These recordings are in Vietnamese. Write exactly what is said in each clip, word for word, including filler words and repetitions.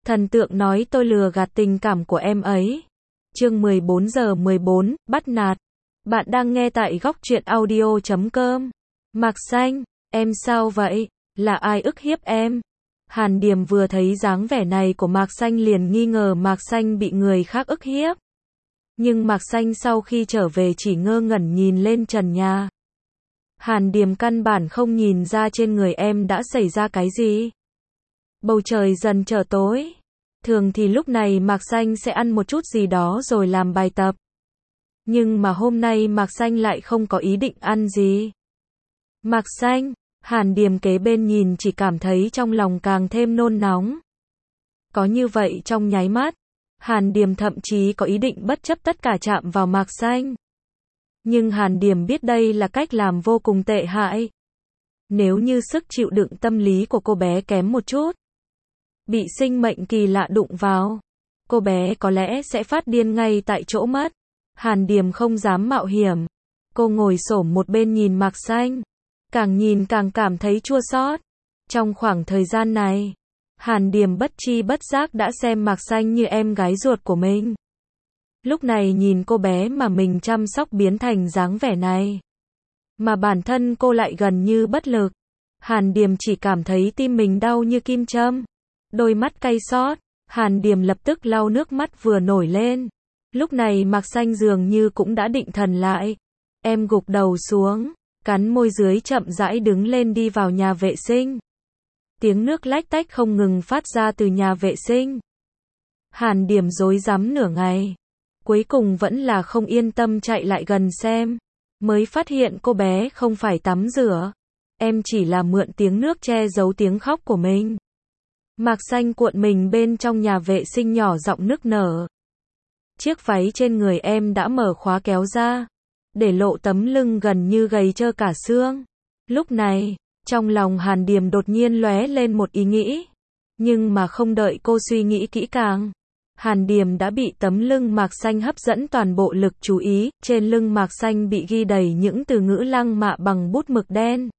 Thần tượng nói tôi lừa gạt tình cảm của em ấy. Chương mười bốn giờ mười bốn, bắt nạt. Bạn đang nghe tại góc truyện audio chấm com. Mạc Xanh, em sao vậy? Là ai ức hiếp em? Hàn Điềm vừa thấy dáng vẻ này của Mạc Xanh liền nghi ngờ Mạc Xanh bị người khác ức hiếp. Nhưng Mạc Xanh sau khi trở về chỉ ngơ ngẩn nhìn lên trần nhà. Hàn Điềm căn bản không nhìn ra trên người em đã xảy ra cái gì. Bầu trời dần trở tối. Thường thì lúc này Mạc Xanh sẽ ăn một chút gì đó rồi làm bài tập. Nhưng mà hôm nay Mạc Xanh lại không có ý định ăn gì. Mạc Xanh, Hàn Điềm kế bên nhìn chỉ cảm thấy trong lòng càng thêm nôn nóng. Có như vậy trong nháy mắt, Hàn Điềm thậm chí có ý định bất chấp tất cả chạm vào Mạc Xanh. Nhưng Hàn Điềm biết đây là cách làm vô cùng tệ hại. Nếu như sức chịu đựng tâm lý của cô bé kém một chút, bị sinh mệnh kỳ lạ đụng vào, cô bé có lẽ sẽ phát điên ngay tại chỗ mất. Hàn Điềm không dám mạo hiểm. Cô ngồi xổm một bên nhìn Mạc Xanh. Càng nhìn càng cảm thấy chua xót. Trong khoảng thời gian này, Hàn Điềm bất tri bất giác đã xem Mạc Xanh như em gái ruột của mình. Lúc này nhìn cô bé mà mình chăm sóc biến thành dáng vẻ này, mà bản thân cô lại gần như bất lực. Hàn Điềm chỉ cảm thấy tim mình đau như kim châm. Đôi mắt cay xót. Hàn Điềm lập tức lau nước mắt vừa nổi lên. Lúc này Mạc Xanh dường như cũng đã định thần lại. Em gục đầu xuống, cắn môi dưới chậm rãi đứng lên đi vào nhà vệ sinh. Tiếng nước lách tách không ngừng phát ra từ nhà vệ sinh. Hàn Điềm rối rắm nửa ngày. Cuối cùng vẫn là không yên tâm chạy lại gần xem. Mới phát hiện cô bé không phải tắm rửa. Em chỉ là mượn tiếng nước che giấu tiếng khóc của mình. Mạc Xanh cuộn mình bên trong nhà vệ sinh nhỏ giọng nức nở. Chiếc váy trên người em đã mở khóa kéo ra, để lộ tấm lưng gần như gầy trơ cả xương. Lúc này, trong lòng Hàn Điềm đột nhiên lóe lên một ý nghĩ. Nhưng mà không đợi cô suy nghĩ kỹ càng, Hàn Điềm đã bị tấm lưng Mạc Xanh hấp dẫn toàn bộ lực chú ý. Trên lưng Mạc Xanh bị ghi đầy những từ ngữ lăng mạ bằng bút mực đen.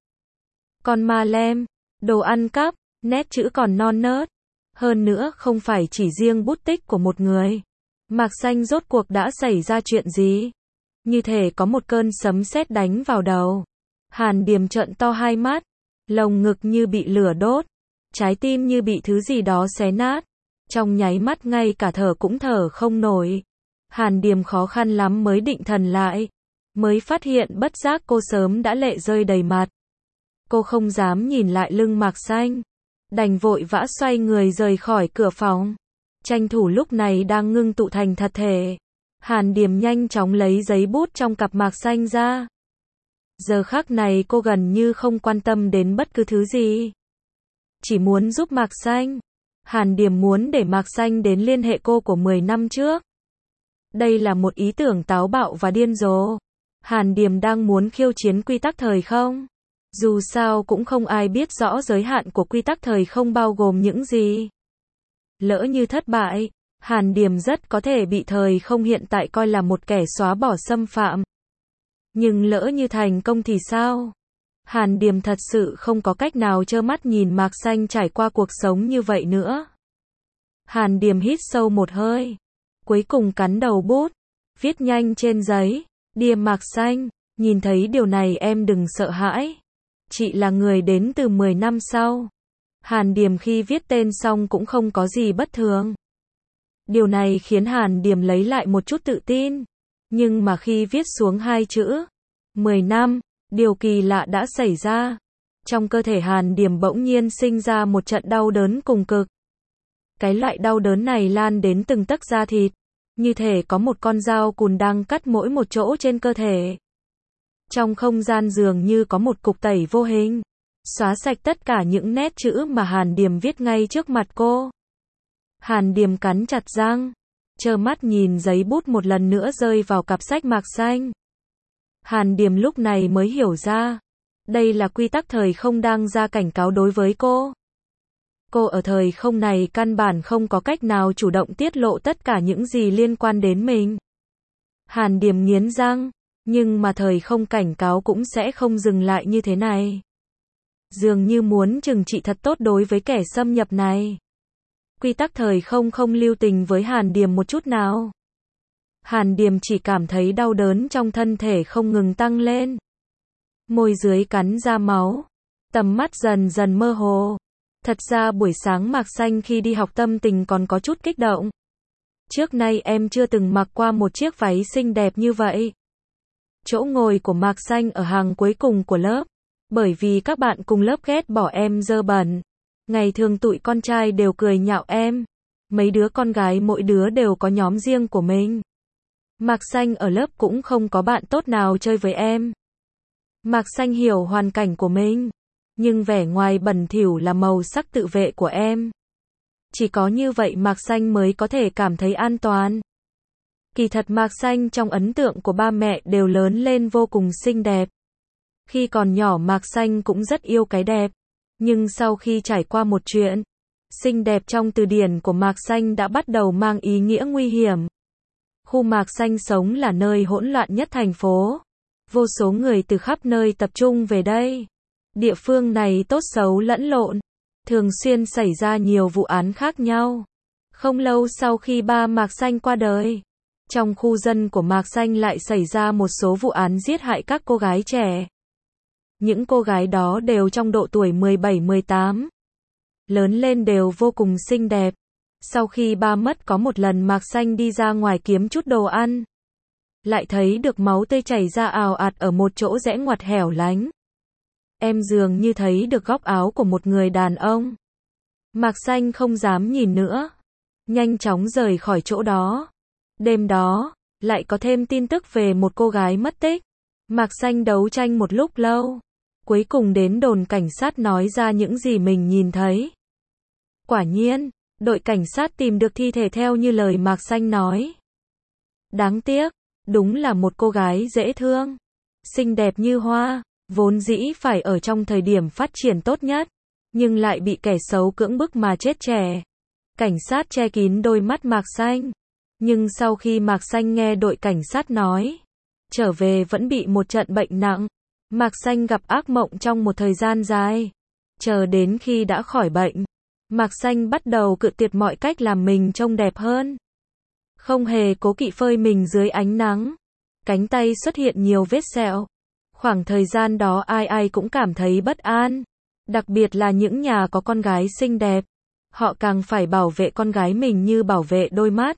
Con ma lem, đồ ăn cắp, nét chữ còn non nớt. Hơn nữa không phải chỉ riêng bút tích của một người. Mạc Xanh rốt cuộc đã xảy ra chuyện gì? Như thể có một cơn sấm sét đánh vào đầu. Hàn Điềm trợn to hai mắt, lồng ngực như bị lửa đốt, trái tim như bị thứ gì đó xé nát. Trong nháy mắt ngay cả thở cũng thở không nổi. Hàn Điềm khó khăn lắm mới định thần lại, mới phát hiện bất giác cô sớm đã lệ rơi đầy mặt. Cô không dám nhìn lại lưng Mạc Xanh, đành vội vã xoay người rời khỏi cửa phòng. Tranh thủ lúc này đang ngưng tụ thành thật thể. Hàn Điềm nhanh chóng lấy giấy bút trong cặp Mạc Xanh ra. Giờ khắc này cô gần như không quan tâm đến bất cứ thứ gì. Chỉ muốn giúp Mạc Xanh. Hàn Điềm muốn để Mạc Xanh đến liên hệ cô của mười năm trước. Đây là một ý tưởng táo bạo và điên rồ. Hàn Điềm đang muốn khiêu chiến quy tắc thời không. Dù sao cũng không ai biết rõ giới hạn của quy tắc thời không bao gồm những gì. Lỡ như thất bại, Hàn Điềm rất có thể bị thời không hiện tại coi là một kẻ xóa bỏ xâm phạm. Nhưng lỡ như thành công thì sao? Hàn Điềm thật sự không có cách nào trơ mắt nhìn Mạc Xanh trải qua cuộc sống như vậy nữa. Hàn Điềm hít sâu một hơi, cuối cùng cắn đầu bút, viết nhanh trên giấy. Dear Mạc Xanh, nhìn thấy điều này em đừng sợ hãi. Chị là người đến từ mười năm sau. Hàn Điềm khi viết tên xong cũng không có gì bất thường. Điều này khiến Hàn Điềm lấy lại một chút tự tin. Nhưng mà khi viết xuống hai chữ mười năm, điều kỳ lạ đã xảy ra. Trong cơ thể Hàn Điềm bỗng nhiên sinh ra một trận đau đớn cùng cực. Cái loại đau đớn này lan đến từng tấc da thịt, như thể có một con dao cùn đang cắt mỗi một chỗ trên cơ thể. Trong không gian dường như có một cục tẩy vô hình, xóa sạch tất cả những nét chữ mà Hàn Điềm viết ngay trước mặt cô. Hàn Điềm cắn chặt răng, trơ mắt nhìn giấy bút một lần nữa rơi vào cặp sách Mạc Xanh. Hàn Điềm lúc này mới hiểu ra, đây là quy tắc thời không đang ra cảnh cáo đối với cô. Cô ở thời không này căn bản không có cách nào chủ động tiết lộ tất cả những gì liên quan đến mình. Hàn Điềm nghiến răng, nhưng mà thời không cảnh cáo cũng sẽ không dừng lại như thế này. Dường như muốn trừng trị thật tốt đối với kẻ xâm nhập này. Quy tắc thời không không lưu tình với Hàn Điềm một chút nào. Hàn Điềm chỉ cảm thấy đau đớn trong thân thể không ngừng tăng lên. Môi dưới cắn ra máu. Tầm mắt dần dần mơ hồ. Thật ra buổi sáng Mạc Xanh khi đi học tâm tình còn có chút kích động. Trước nay em chưa từng mặc qua một chiếc váy xinh đẹp như vậy. Chỗ ngồi của Mạc Xanh ở hàng cuối cùng của lớp. Bởi vì các bạn cùng lớp ghét bỏ em dơ bẩn. Ngày thường tụi con trai đều cười nhạo em. Mấy đứa con gái mỗi đứa đều có nhóm riêng của mình. Mạc Xanh ở lớp cũng không có bạn tốt nào chơi với em. Mạc Xanh hiểu hoàn cảnh của mình. Nhưng vẻ ngoài bẩn thỉu là màu sắc tự vệ của em. Chỉ có như vậy Mạc Xanh mới có thể cảm thấy an toàn. Kỳ thật Mạc Xanh trong ấn tượng của ba mẹ đều lớn lên vô cùng xinh đẹp. Khi còn nhỏ Mạc Xanh cũng rất yêu cái đẹp. Nhưng sau khi trải qua một chuyện, xinh đẹp trong từ điển của Mạc Xanh đã bắt đầu mang ý nghĩa nguy hiểm. Khu Mạc Xanh sống là nơi hỗn loạn nhất thành phố. Vô số người từ khắp nơi tập trung về đây. Địa phương này tốt xấu lẫn lộn. Thường xuyên xảy ra nhiều vụ án khác nhau. Không lâu sau khi ba Mạc Xanh qua đời, trong khu dân của Mạc Xanh lại xảy ra một số vụ án giết hại các cô gái trẻ. Những cô gái đó đều trong độ tuổi mười bảy mười tám. Lớn lên đều vô cùng xinh đẹp. Sau khi ba mất có một lần Mạc Xanh đi ra ngoài kiếm chút đồ ăn. Lại thấy được máu tươi chảy ra ào ạt ở một chỗ rẽ ngoặt hẻo lánh. Em dường như thấy được góc áo của một người đàn ông. Mạc Xanh không dám nhìn nữa. Nhanh chóng rời khỏi chỗ đó. Đêm đó, lại có thêm tin tức về một cô gái mất tích. Mạc Xanh đấu tranh một lúc lâu. Cuối cùng đến đồn cảnh sát nói ra những gì mình nhìn thấy. Quả nhiên, đội cảnh sát tìm được thi thể theo như lời Mạc Xanh nói. Đáng tiếc, đúng là một cô gái dễ thương, xinh đẹp như hoa, vốn dĩ phải ở trong thời điểm phát triển tốt nhất, nhưng lại bị kẻ xấu cưỡng bức mà chết trẻ. Cảnh sát che kín đôi mắt Mạc Xanh. Nhưng sau khi Mạc Xanh nghe đội cảnh sát nói, trở về vẫn bị một trận bệnh nặng. Mạc Xanh gặp ác mộng trong một thời gian dài. Chờ đến khi đã khỏi bệnh, Mạc Xanh bắt đầu cự tuyệt mọi cách làm mình trông đẹp hơn. Không hề cố kỵ phơi mình dưới ánh nắng. Cánh tay xuất hiện nhiều vết sẹo. Khoảng thời gian đó ai ai cũng cảm thấy bất an. Đặc biệt là những nhà có con gái xinh đẹp. Họ càng phải bảo vệ con gái mình như bảo vệ đôi mắt.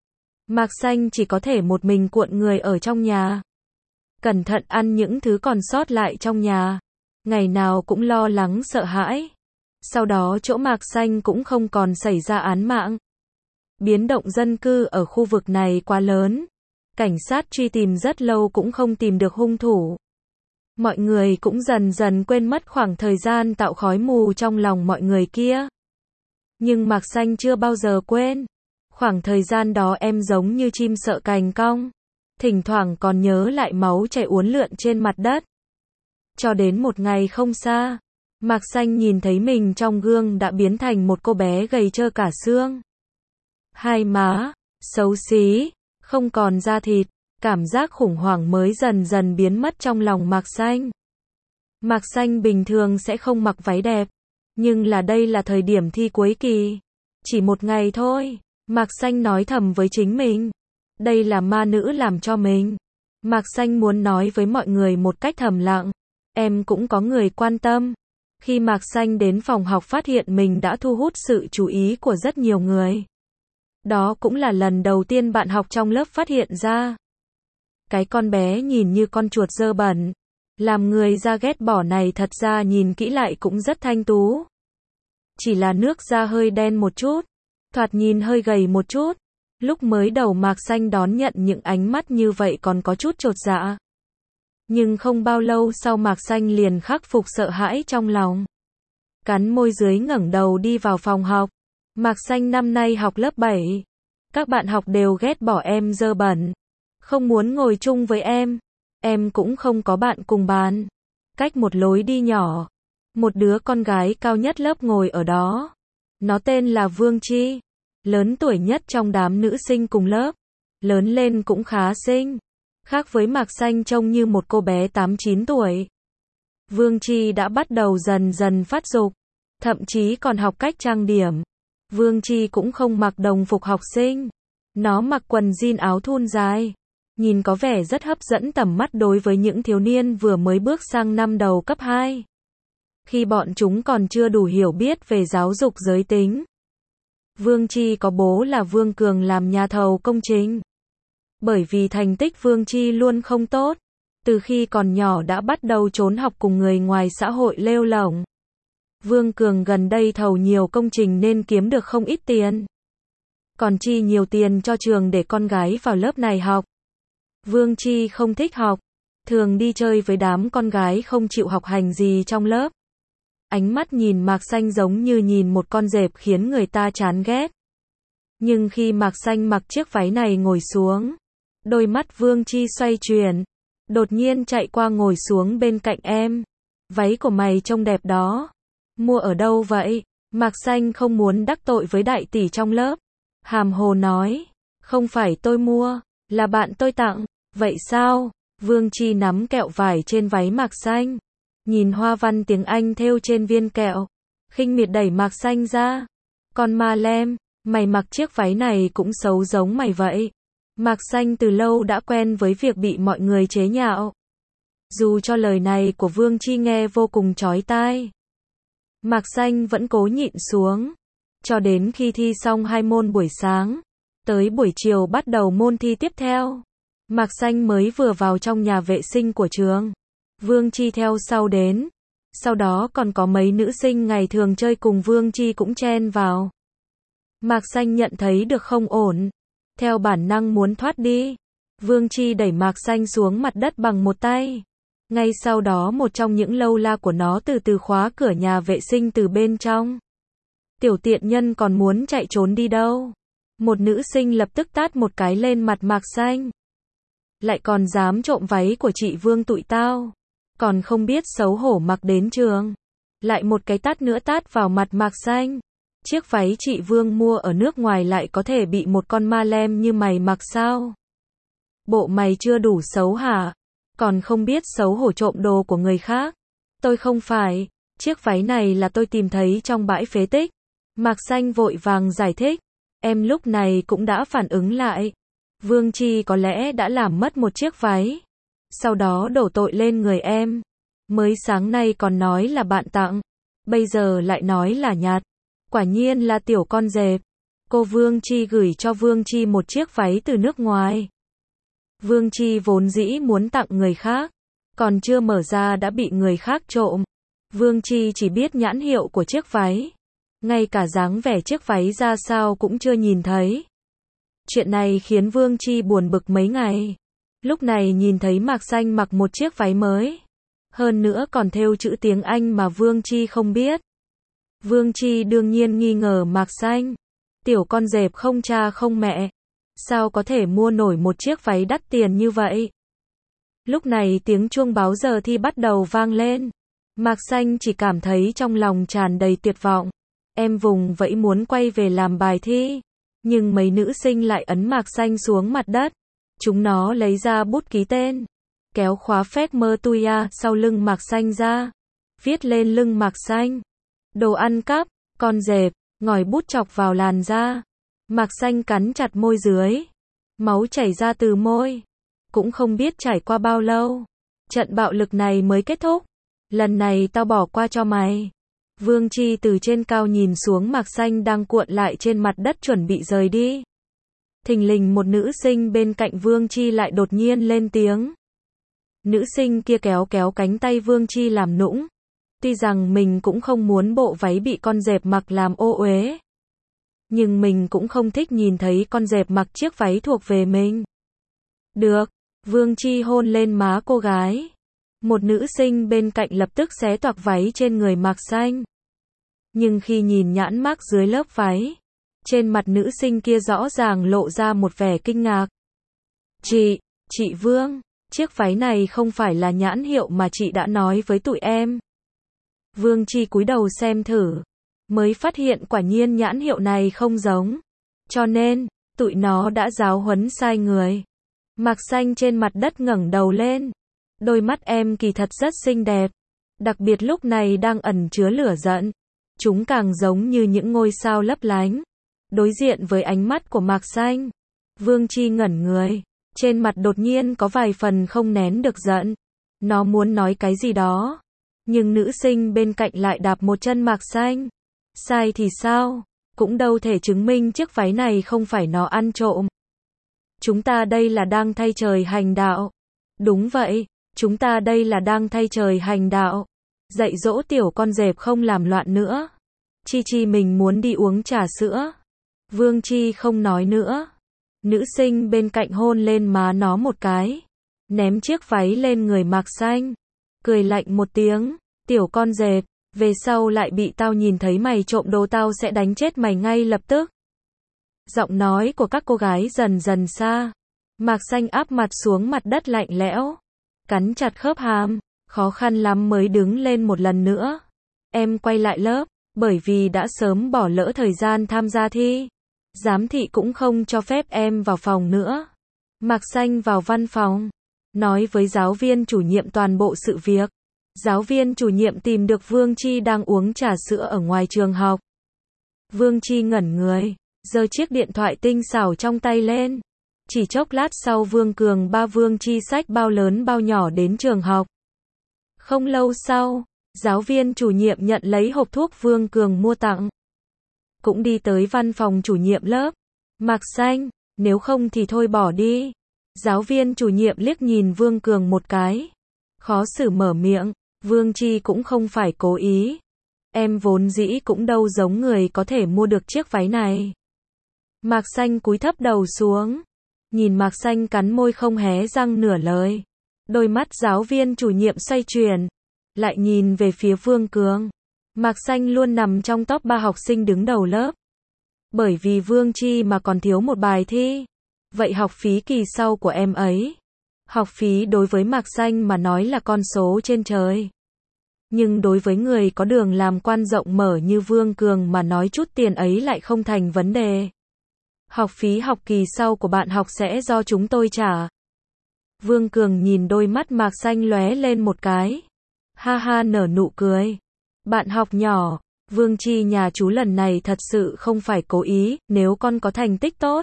Mạc Xanh chỉ có thể một mình cuộn người ở trong nhà. Cẩn thận ăn những thứ còn sót lại trong nhà. Ngày nào cũng lo lắng sợ hãi. Sau đó chỗ Mạc Xanh cũng không còn xảy ra án mạng. Biến động dân cư ở khu vực này quá lớn. Cảnh sát truy tìm rất lâu cũng không tìm được hung thủ. Mọi người cũng dần dần quên mất khoảng thời gian tạo khói mù trong lòng mọi người kia. Nhưng Mạc Xanh chưa bao giờ quên. Khoảng thời gian đó em giống như chim sợ cành cong. Thỉnh thoảng còn nhớ lại máu chảy uốn lượn trên mặt đất. Cho đến một ngày không xa, Mạc Xanh nhìn thấy mình trong gương đã biến thành một cô bé gầy trơ cả xương. Hai má, xấu xí, không còn da thịt, cảm giác khủng hoảng mới dần dần biến mất trong lòng Mạc Xanh. Mạc Xanh bình thường sẽ không mặc váy đẹp, nhưng là đây là thời điểm thi cuối kỳ. Chỉ một ngày thôi, Mạc Xanh nói thầm với chính mình. Đây là ma nữ làm cho mình. Mạc Xanh muốn nói với mọi người một cách thầm lặng. Em cũng có người quan tâm. Khi Mạc Xanh đến phòng học phát hiện mình đã thu hút sự chú ý của rất nhiều người. Đó cũng là lần đầu tiên bạn học trong lớp phát hiện ra. Cái con bé nhìn như con chuột dơ bẩn. Làm người ra ghét bỏ này thật ra nhìn kỹ lại cũng rất thanh tú. Chỉ là nước da hơi đen một chút. Thoạt nhìn hơi gầy một chút. Lúc mới đầu Mạc Xanh đón nhận những ánh mắt như vậy còn có chút chột dạ. Nhưng không bao lâu sau Mạc Xanh liền khắc phục sợ hãi trong lòng. Cắn môi dưới ngẩng đầu đi vào phòng học. Mạc Xanh năm nay học lớp bảy. Các bạn học đều ghét bỏ em dơ bẩn. Không muốn ngồi chung với em. Em cũng không có bạn cùng bàn. Cách một lối đi nhỏ. Một đứa con gái cao nhất lớp ngồi ở đó. Nó tên là Vương Chi. Lớn tuổi nhất trong đám nữ sinh cùng lớp. Lớn lên cũng khá xinh. Khác với Mạc Xanh trông như một cô bé tám chín tuổi. Vương Chi đã bắt đầu dần dần phát dục. Thậm chí còn học cách trang điểm. Vương Chi cũng không mặc đồng phục học sinh. Nó mặc quần jean áo thun dài. Nhìn có vẻ rất hấp dẫn tầm mắt đối với những thiếu niên vừa mới bước sang năm đầu cấp hai. Khi bọn chúng còn chưa đủ hiểu biết về giáo dục giới tính. Vương Chi có bố là Vương Cường làm nhà thầu công trình. Bởi vì thành tích Vương Chi luôn không tốt, từ khi còn nhỏ đã bắt đầu trốn học cùng người ngoài xã hội lêu lổng. Vương Cường gần đây thầu nhiều công trình nên kiếm được không ít tiền. Còn chi nhiều tiền cho trường để con gái vào lớp này học. Vương Chi không thích học, thường đi chơi với đám con gái không chịu học hành gì trong lớp. Ánh mắt nhìn Mạc Xanh giống như nhìn một con dẹp khiến người ta chán ghét. Nhưng khi Mạc Xanh mặc chiếc váy này ngồi xuống, đôi mắt Vương Chi xoay chuyển, đột nhiên chạy qua ngồi xuống bên cạnh em. Váy của mày trông đẹp đó. Mua ở đâu vậy? Mạc Xanh không muốn đắc tội với đại tỷ trong lớp. Hàm hồ nói, không phải tôi mua, là bạn tôi tặng. Vậy sao? Vương Chi nắm kẹo vải trên váy Mạc Xanh. Nhìn hoa văn tiếng Anh thêu trên viên kẹo. Khinh miệt đẩy Mạc Xanh ra. Con ma lem, mày mặc chiếc váy này cũng xấu giống mày vậy. Mạc Xanh từ lâu đã quen với việc bị mọi người chế nhạo. Dù cho lời này của Vương Chi nghe vô cùng chói tai. Mạc Xanh vẫn cố nhịn xuống. Cho đến khi thi xong hai môn buổi sáng. Tới buổi chiều bắt đầu môn thi tiếp theo. Mạc Xanh mới vừa vào trong nhà vệ sinh của trường. Vương Chi theo sau đến. Sau đó còn có mấy nữ sinh ngày thường chơi cùng Vương Chi cũng chen vào. Mạc Xanh nhận thấy được không ổn. Theo bản năng muốn thoát đi. Vương Chi đẩy Mạc Xanh xuống mặt đất bằng một tay. Ngay sau đó một trong những lâu la của nó từ từ khóa cửa nhà vệ sinh từ bên trong. Tiểu tiện nhân còn muốn chạy trốn đi đâu. Một nữ sinh lập tức tát một cái lên mặt Mạc Xanh. Lại còn dám trộm váy của chị Vương tụi tao. Còn không biết xấu hổ mặc đến trường. Lại một cái tát nữa tát vào mặt Mạc Xanh. Chiếc váy chị Vương mua ở nước ngoài lại có thể bị một con ma lem như mày mặc sao? Bộ mày chưa đủ xấu hả? Còn không biết xấu hổ trộm đồ của người khác. Tôi không phải, chiếc váy này là tôi tìm thấy trong bãi phế tích. Mạc Xanh vội vàng giải thích. Em lúc này cũng đã phản ứng lại. Vương Chi có lẽ đã làm mất một chiếc váy. Sau đó đổ tội lên người em. Mới sáng nay còn nói là bạn tặng. Bây giờ lại nói là nhặt. Quả nhiên là tiểu con dẹp. Cô Vương Chi gửi cho Vương Chi một chiếc váy từ nước ngoài. Vương Chi vốn dĩ muốn tặng người khác. Còn chưa mở ra đã bị người khác trộm. Vương Chi chỉ biết nhãn hiệu của chiếc váy. Ngay cả dáng vẻ chiếc váy ra sao cũng chưa nhìn thấy. Chuyện này khiến Vương Chi buồn bực mấy ngày. Lúc này nhìn thấy Mạc Xanh mặc một chiếc váy mới. Hơn nữa còn thêu chữ tiếng Anh mà Vương Chi không biết. Vương Chi đương nhiên nghi ngờ Mạc Xanh. Tiểu con dẹp không cha không mẹ. Sao có thể mua nổi một chiếc váy đắt tiền như vậy? Lúc này tiếng chuông báo giờ thi bắt đầu vang lên. Mạc Xanh chỉ cảm thấy trong lòng tràn đầy tuyệt vọng. Em vùng vẫy muốn quay về làm bài thi. Nhưng mấy nữ sinh lại ấn Mạc Xanh xuống mặt đất. Chúng nó lấy ra bút ký tên. Kéo khóa phét mơ tuya sau lưng Mạc Xanh ra. Viết lên lưng Mạc Xanh. Đồ ăn cắp, con dẹp, ngòi bút chọc vào làn da. Mạc Xanh cắn chặt môi dưới. Máu chảy ra từ môi. Cũng không biết trải qua bao lâu. Trận bạo lực này mới kết thúc. Lần này tao bỏ qua cho mày. Vương Chi từ trên cao nhìn xuống Mạc Xanh đang cuộn lại trên mặt đất chuẩn bị rời đi. Thình lình một nữ sinh bên cạnh Vương Chi lại đột nhiên lên tiếng. Nữ sinh kia kéo kéo cánh tay Vương Chi làm nũng. Tuy rằng mình cũng không muốn bộ váy bị con dẹp mặc làm ô uế. Nhưng mình cũng không thích nhìn thấy con dẹp mặc chiếc váy thuộc về mình. Được, Vương Chi hôn lên má cô gái. Một nữ sinh bên cạnh lập tức xé toạc váy trên người Mạc Xanh. Nhưng khi nhìn nhãn mác dưới lớp váy, trên mặt nữ sinh kia rõ ràng lộ ra một vẻ kinh ngạc. Chị, chị Vương, chiếc váy này không phải là nhãn hiệu mà chị đã nói với tụi em. Vương Chi cúi đầu xem thử, mới phát hiện quả nhiên nhãn hiệu này không giống. Cho nên, tụi nó đã giáo huấn sai người. Mạc Xanh trên mặt đất ngẩng đầu lên. Đôi mắt em kỳ thật rất xinh đẹp. Đặc biệt lúc này đang ẩn chứa lửa giận. Chúng càng giống như những ngôi sao lấp lánh. Đối diện với ánh mắt của Mạc Xanh, Vương Chi ngẩn người. Trên mặt đột nhiên có vài phần không nén được giận. Nó muốn nói cái gì đó. Nhưng nữ sinh bên cạnh lại đạp một chân Mạc Xanh. Sai thì sao? Cũng đâu thể chứng minh chiếc váy này không phải nó ăn trộm. Chúng ta đây là đang thay trời hành đạo. Đúng vậy, chúng ta đây là đang thay trời hành đạo. Dạy dỗ tiểu con dẹp không làm loạn nữa. Chi Chi mình muốn đi uống trà sữa. Vương Chi không nói nữa. Nữ sinh bên cạnh hôn lên má nó một cái. Ném chiếc váy lên người Mạc Xanh. Cười lạnh một tiếng. Tiểu con dẹp, về sau lại bị tao nhìn thấy mày trộm đồ tao sẽ đánh chết mày ngay lập tức. Giọng nói của các cô gái dần dần xa. Mạc Xanh áp mặt xuống mặt đất lạnh lẽo. Cắn chặt khớp hàm. Khó khăn lắm mới đứng lên một lần nữa. Em quay lại lớp. Bởi vì đã sớm bỏ lỡ thời gian tham gia thi. Giám thị cũng không cho phép em vào phòng nữa. Mạc Xanh vào văn phòng. Nói với giáo viên chủ nhiệm toàn bộ sự việc. Giáo viên chủ nhiệm tìm được Vương Chi đang uống trà sữa ở ngoài trường học. Vương Chi ngẩn người. Giơ chiếc điện thoại tinh xảo trong tay lên. Chỉ chốc lát sau Vương Cường ba Vương Chi xách bao lớn bao nhỏ đến trường học. Không lâu sau, giáo viên chủ nhiệm nhận lấy hộp thuốc Vương Cường mua tặng. Cũng đi tới văn phòng chủ nhiệm lớp. Mạc Xanh, nếu không thì thôi bỏ đi. Giáo viên chủ nhiệm liếc nhìn Vương Cường một cái. Khó xử mở miệng, Vương Chi cũng không phải cố ý. Em vốn dĩ cũng đâu giống người có thể mua được chiếc váy này. Mạc Xanh cúi thấp đầu xuống. Nhìn Mạc Xanh cắn môi không hé răng nửa lời. Đôi mắt giáo viên chủ nhiệm xoay chuyển. Lại nhìn về phía Vương Cường. Mạc Xanh luôn nằm trong top ba học sinh đứng đầu lớp. Bởi vì Vương Chi mà còn thiếu một bài thi. Vậy học phí kỳ sau của em ấy. Học phí đối với Mạc Xanh mà nói là con số trên trời. Nhưng đối với người có đường làm quan rộng mở như Vương Cường mà nói chút tiền ấy lại không thành vấn đề. Học phí học kỳ sau của bạn học sẽ do chúng tôi trả. Vương Cường nhìn đôi mắt Mạc Xanh lóe lên một cái. Ha ha nở nụ cười. Bạn học nhỏ, Vương Chi nhà chú lần này thật sự không phải cố ý, nếu con có thành tích tốt.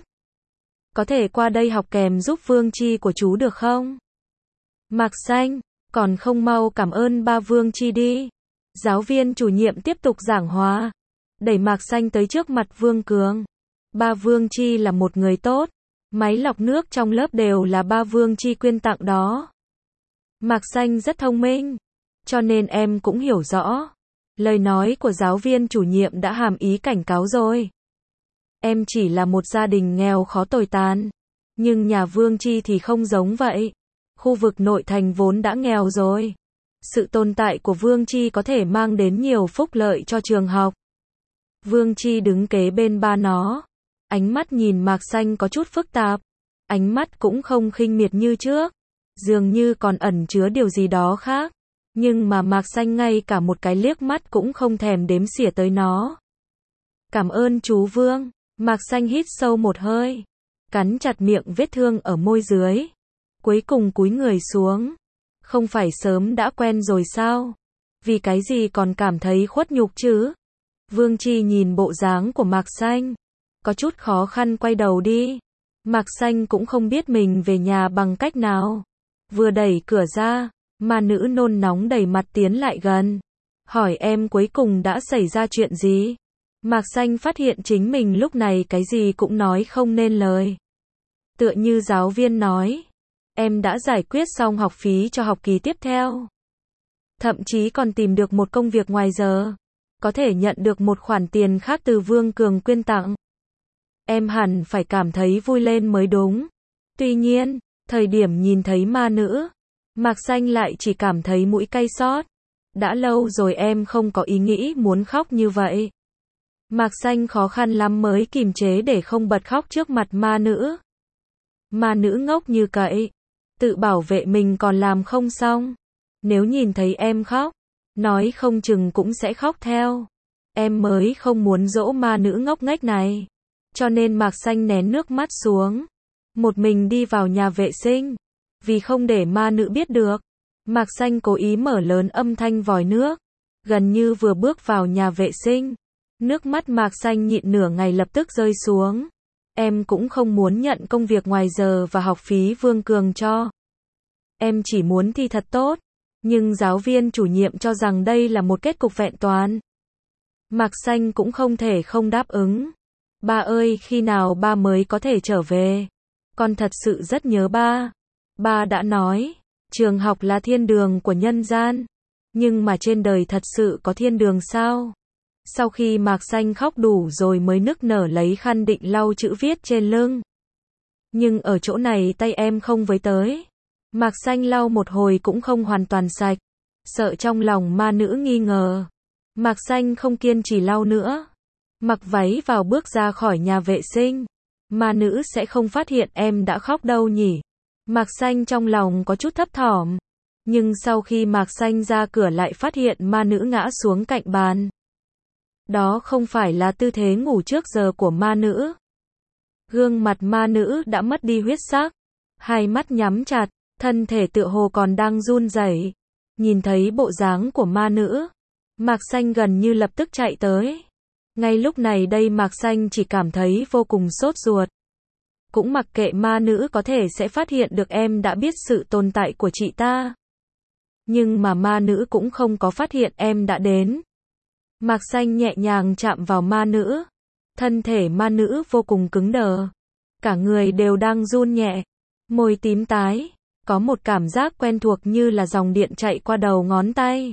Có thể qua đây học kèm giúp Vương Chi của chú được không? Mạc Xanh, còn không mau cảm ơn ba Vương Chi đi. Giáo viên chủ nhiệm tiếp tục giảng hóa. Đẩy Mạc Xanh tới trước mặt Vương Cường. Ba Vương Chi là một người tốt. Máy lọc nước trong lớp đều là ba Vương Chi quyên tặng đó. Mạc Xanh rất thông minh. Cho nên em cũng hiểu rõ. Lời nói của giáo viên chủ nhiệm đã hàm ý cảnh cáo rồi. Em chỉ là một gia đình nghèo khó tồi tàn. Nhưng nhà Vương Chi thì không giống vậy. Khu vực nội thành vốn đã nghèo rồi. Sự tồn tại của Vương Chi có thể mang đến nhiều phúc lợi cho trường học. Vương Chi đứng kế bên ba nó. Ánh mắt nhìn Mạc Xanh có chút phức tạp. Ánh mắt cũng không khinh miệt như trước. Dường như còn ẩn chứa điều gì đó khác. Nhưng mà Mạc Xanh ngay cả một cái liếc mắt cũng không thèm đếm xỉa tới nó. Cảm ơn chú Vương. Mạc Xanh hít sâu một hơi. Cắn chặt miệng vết thương ở môi dưới. Cuối cùng cúi người xuống. Không phải sớm đã quen rồi sao? Vì cái gì còn cảm thấy khuất nhục chứ? Vương Chi nhìn bộ dáng của Mạc Xanh. Có chút khó khăn quay đầu đi. Mạc Xanh cũng không biết mình về nhà bằng cách nào. Vừa đẩy cửa ra, ma nữ nôn nóng đẩy mặt tiến lại gần. Hỏi em cuối cùng đã xảy ra chuyện gì? Mạc Xanh phát hiện chính mình lúc này cái gì cũng nói không nên lời. Tựa như giáo viên nói. Em đã giải quyết xong học phí cho học kỳ tiếp theo. Thậm chí còn tìm được một công việc ngoài giờ. Có thể nhận được một khoản tiền khác từ Vương Cường quyên tặng. Em hẳn phải cảm thấy vui lên mới đúng. Tuy nhiên, thời điểm nhìn thấy ma nữ, Mạc Xanh lại chỉ cảm thấy mũi cay xót. Đã lâu rồi em không có ý nghĩ muốn khóc như vậy. Mạc Xanh khó khăn lắm mới kìm chế để không bật khóc trước mặt ma nữ. Ma nữ ngốc như cậy. Tự bảo vệ mình còn làm không xong. Nếu nhìn thấy em khóc, nói không chừng cũng sẽ khóc theo. Em mới không muốn dỗ ma nữ ngốc nghếch này. Cho nên Mạc Xanh nén nước mắt xuống. Một mình đi vào nhà vệ sinh. Vì không để ma nữ biết được, Mạc Xanh cố ý mở lớn âm thanh vòi nước. gần như vừa bước vào nhà vệ sinh. Nước mắt Mạc Xanh nhịn nửa ngày lập tức rơi xuống. Em cũng không muốn nhận công việc ngoài giờ và học phí Vương Cường cho. Em chỉ muốn thi thật tốt. Nhưng giáo viên chủ nhiệm cho rằng đây là một kết cục vẹn toàn. Mạc Xanh cũng không thể không đáp ứng. Ba ơi, khi nào ba mới có thể trở về? Con thật sự rất nhớ ba. Ba đã nói, trường học là thiên đường của nhân gian. Nhưng mà trên đời thật sự có thiên đường sao? Sau khi Mạc Xanh khóc đủ rồi mới nức nở lấy khăn định lau chữ viết trên lưng. Nhưng ở chỗ này tay em không với tới. Mạc Xanh lau một hồi cũng không hoàn toàn sạch. Sợ trong lòng ma nữ nghi ngờ. Mạc Xanh không kiên trì lau nữa. Mặc váy vào bước ra khỏi nhà vệ sinh. Ma nữ sẽ không phát hiện em đã khóc đâu nhỉ. Mạc Xanh trong lòng có chút thấp thỏm. Nhưng sau khi Mạc Xanh ra cửa lại phát hiện ma nữ ngã xuống cạnh bàn. Đó không phải là tư thế ngủ trước giờ của ma nữ. Gương mặt ma nữ đã mất đi huyết sắc. Hai mắt nhắm chặt, thân thể tựa hồ còn đang run rẩy. Nhìn thấy bộ dáng của ma nữ, Mạc Xanh gần như lập tức chạy tới. Ngay lúc này đây Mạc Xanh chỉ cảm thấy vô cùng sốt ruột. Cũng mặc kệ ma nữ có thể sẽ phát hiện được em đã biết sự tồn tại của chị ta. Nhưng mà ma nữ cũng không có phát hiện em đã đến. Mạc Xanh nhẹ nhàng chạm vào ma nữ. Thân thể ma nữ vô cùng cứng đờ. Cả người đều đang run nhẹ. Môi tím tái. Có một cảm giác quen thuộc như là dòng điện chạy qua đầu ngón tay.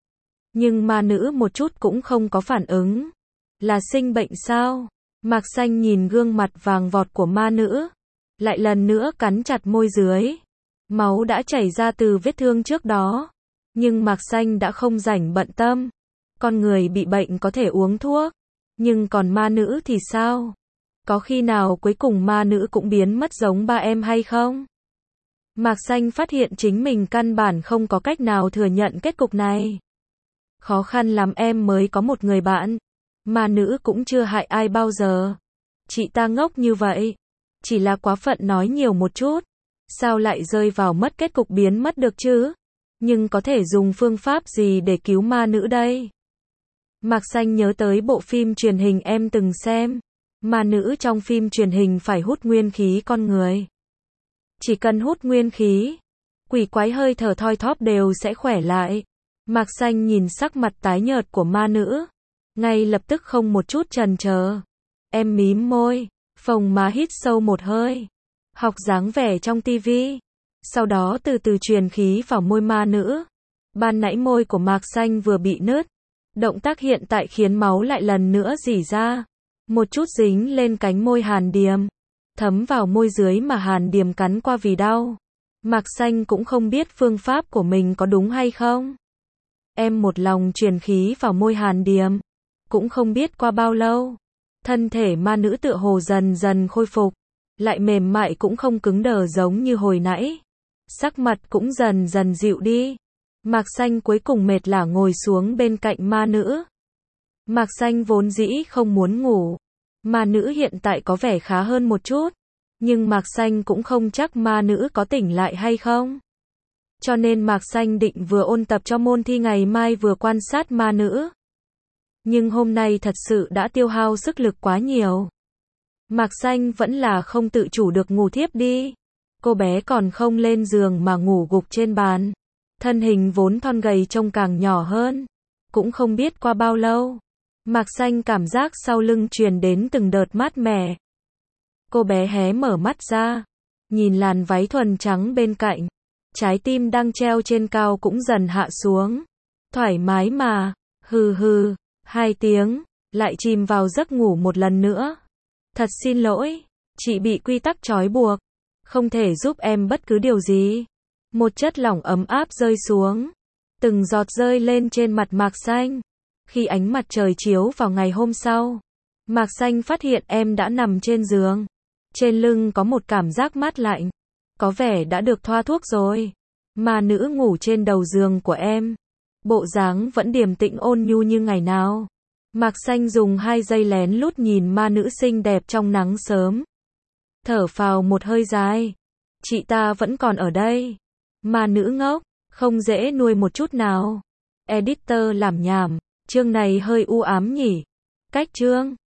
Nhưng ma nữ một chút cũng không có phản ứng. Là sinh bệnh sao? Mạc Xanh nhìn gương mặt vàng vọt của ma nữ. Lại lần nữa cắn chặt môi dưới. Máu đã chảy ra từ vết thương trước đó. Nhưng Mạc Xanh đã không rảnh bận tâm. Con người bị bệnh có thể uống thuốc. Nhưng còn ma nữ thì sao? Có khi nào cuối cùng ma nữ cũng biến mất giống ba em hay không? Mạc Xanh phát hiện chính mình căn bản không có cách nào thừa nhận kết cục này. Khó khăn lắm em mới có một người bạn. Ma nữ cũng chưa hại ai bao giờ. Chị ta ngốc như vậy. Chỉ là quá phận nói nhiều một chút. Sao lại rơi vào mất kết cục biến mất được chứ? Nhưng có thể dùng phương pháp gì để cứu ma nữ đây? Mạc Xanh nhớ tới bộ phim truyền hình em từng xem. Ma nữ trong phim truyền hình phải hút nguyên khí con người. Chỉ cần hút nguyên khí, quỷ quái hơi thở thoi thóp đều sẽ khỏe lại. Mạc Xanh nhìn sắc mặt tái nhợt của ma nữ. Ngay lập tức không một chút chần chờ. Em mím môi, phồng má hít sâu một hơi. Học dáng vẻ trong tivi. Sau đó từ từ truyền khí vào môi ma nữ. Ban nãy môi của Mạc Xanh vừa bị nứt. Động tác hiện tại khiến máu lại lần nữa rỉ ra. Một chút dính lên cánh môi Hàn Điềm. Thấm vào môi dưới mà Hàn Điềm cắn qua vì đau. Mạc Xanh cũng không biết phương pháp của mình có đúng hay không. Em một lòng truyền khí vào môi Hàn Điềm. Cũng không biết qua bao lâu. Thân thể ma nữ tựa hồ dần dần khôi phục. Lại mềm mại cũng không cứng đờ giống như hồi nãy. Sắc mặt cũng dần dần dịu đi. Mạc Xanh cuối cùng mệt lả ngồi xuống bên cạnh ma nữ. Mạc Xanh vốn dĩ không muốn ngủ. Ma nữ hiện tại có vẻ khá hơn một chút. Nhưng Mạc Xanh cũng không chắc ma nữ có tỉnh lại hay không. Cho nên Mạc Xanh định vừa ôn tập cho môn thi ngày mai vừa quan sát ma nữ. Nhưng hôm nay thật sự đã tiêu hao sức lực quá nhiều. Mạc Xanh vẫn là không tự chủ được ngủ thiếp đi. Cô bé còn không lên giường mà ngủ gục trên bàn. Thân hình vốn thon gầy trông càng nhỏ hơn. Cũng không biết qua bao lâu. Mạc Xanh cảm giác sau lưng truyền đến từng đợt mát mẻ. Cô bé hé mở mắt ra. Nhìn làn váy thuần trắng bên cạnh. Trái tim đang treo trên cao cũng dần hạ xuống. Thoải mái mà. Hừ hừ. Hai tiếng. Lại chìm vào giấc ngủ một lần nữa. Thật xin lỗi. Chị bị quy tắc trói buộc. Không thể giúp em bất cứ điều gì. Một chất lỏng ấm áp rơi xuống. Từng giọt rơi lên trên mặt Mạc Xanh. Khi ánh mặt trời chiếu vào ngày hôm sau. Mạc Xanh phát hiện em đã nằm trên giường. Trên lưng có một cảm giác mát lạnh. Có vẻ đã được thoa thuốc rồi. Ma nữ ngủ trên đầu giường của em. Bộ dáng vẫn điềm tĩnh ôn nhu như ngày nào. Mạc Xanh dùng hai giây lén lút nhìn ma nữ xinh đẹp trong nắng sớm. Thở phào một hơi dài. Chị ta vẫn còn ở đây. Ma nữ ngốc, không dễ nuôi một chút nào. Editor làm nhảm. Chương này hơi u ám nhỉ. Cách chương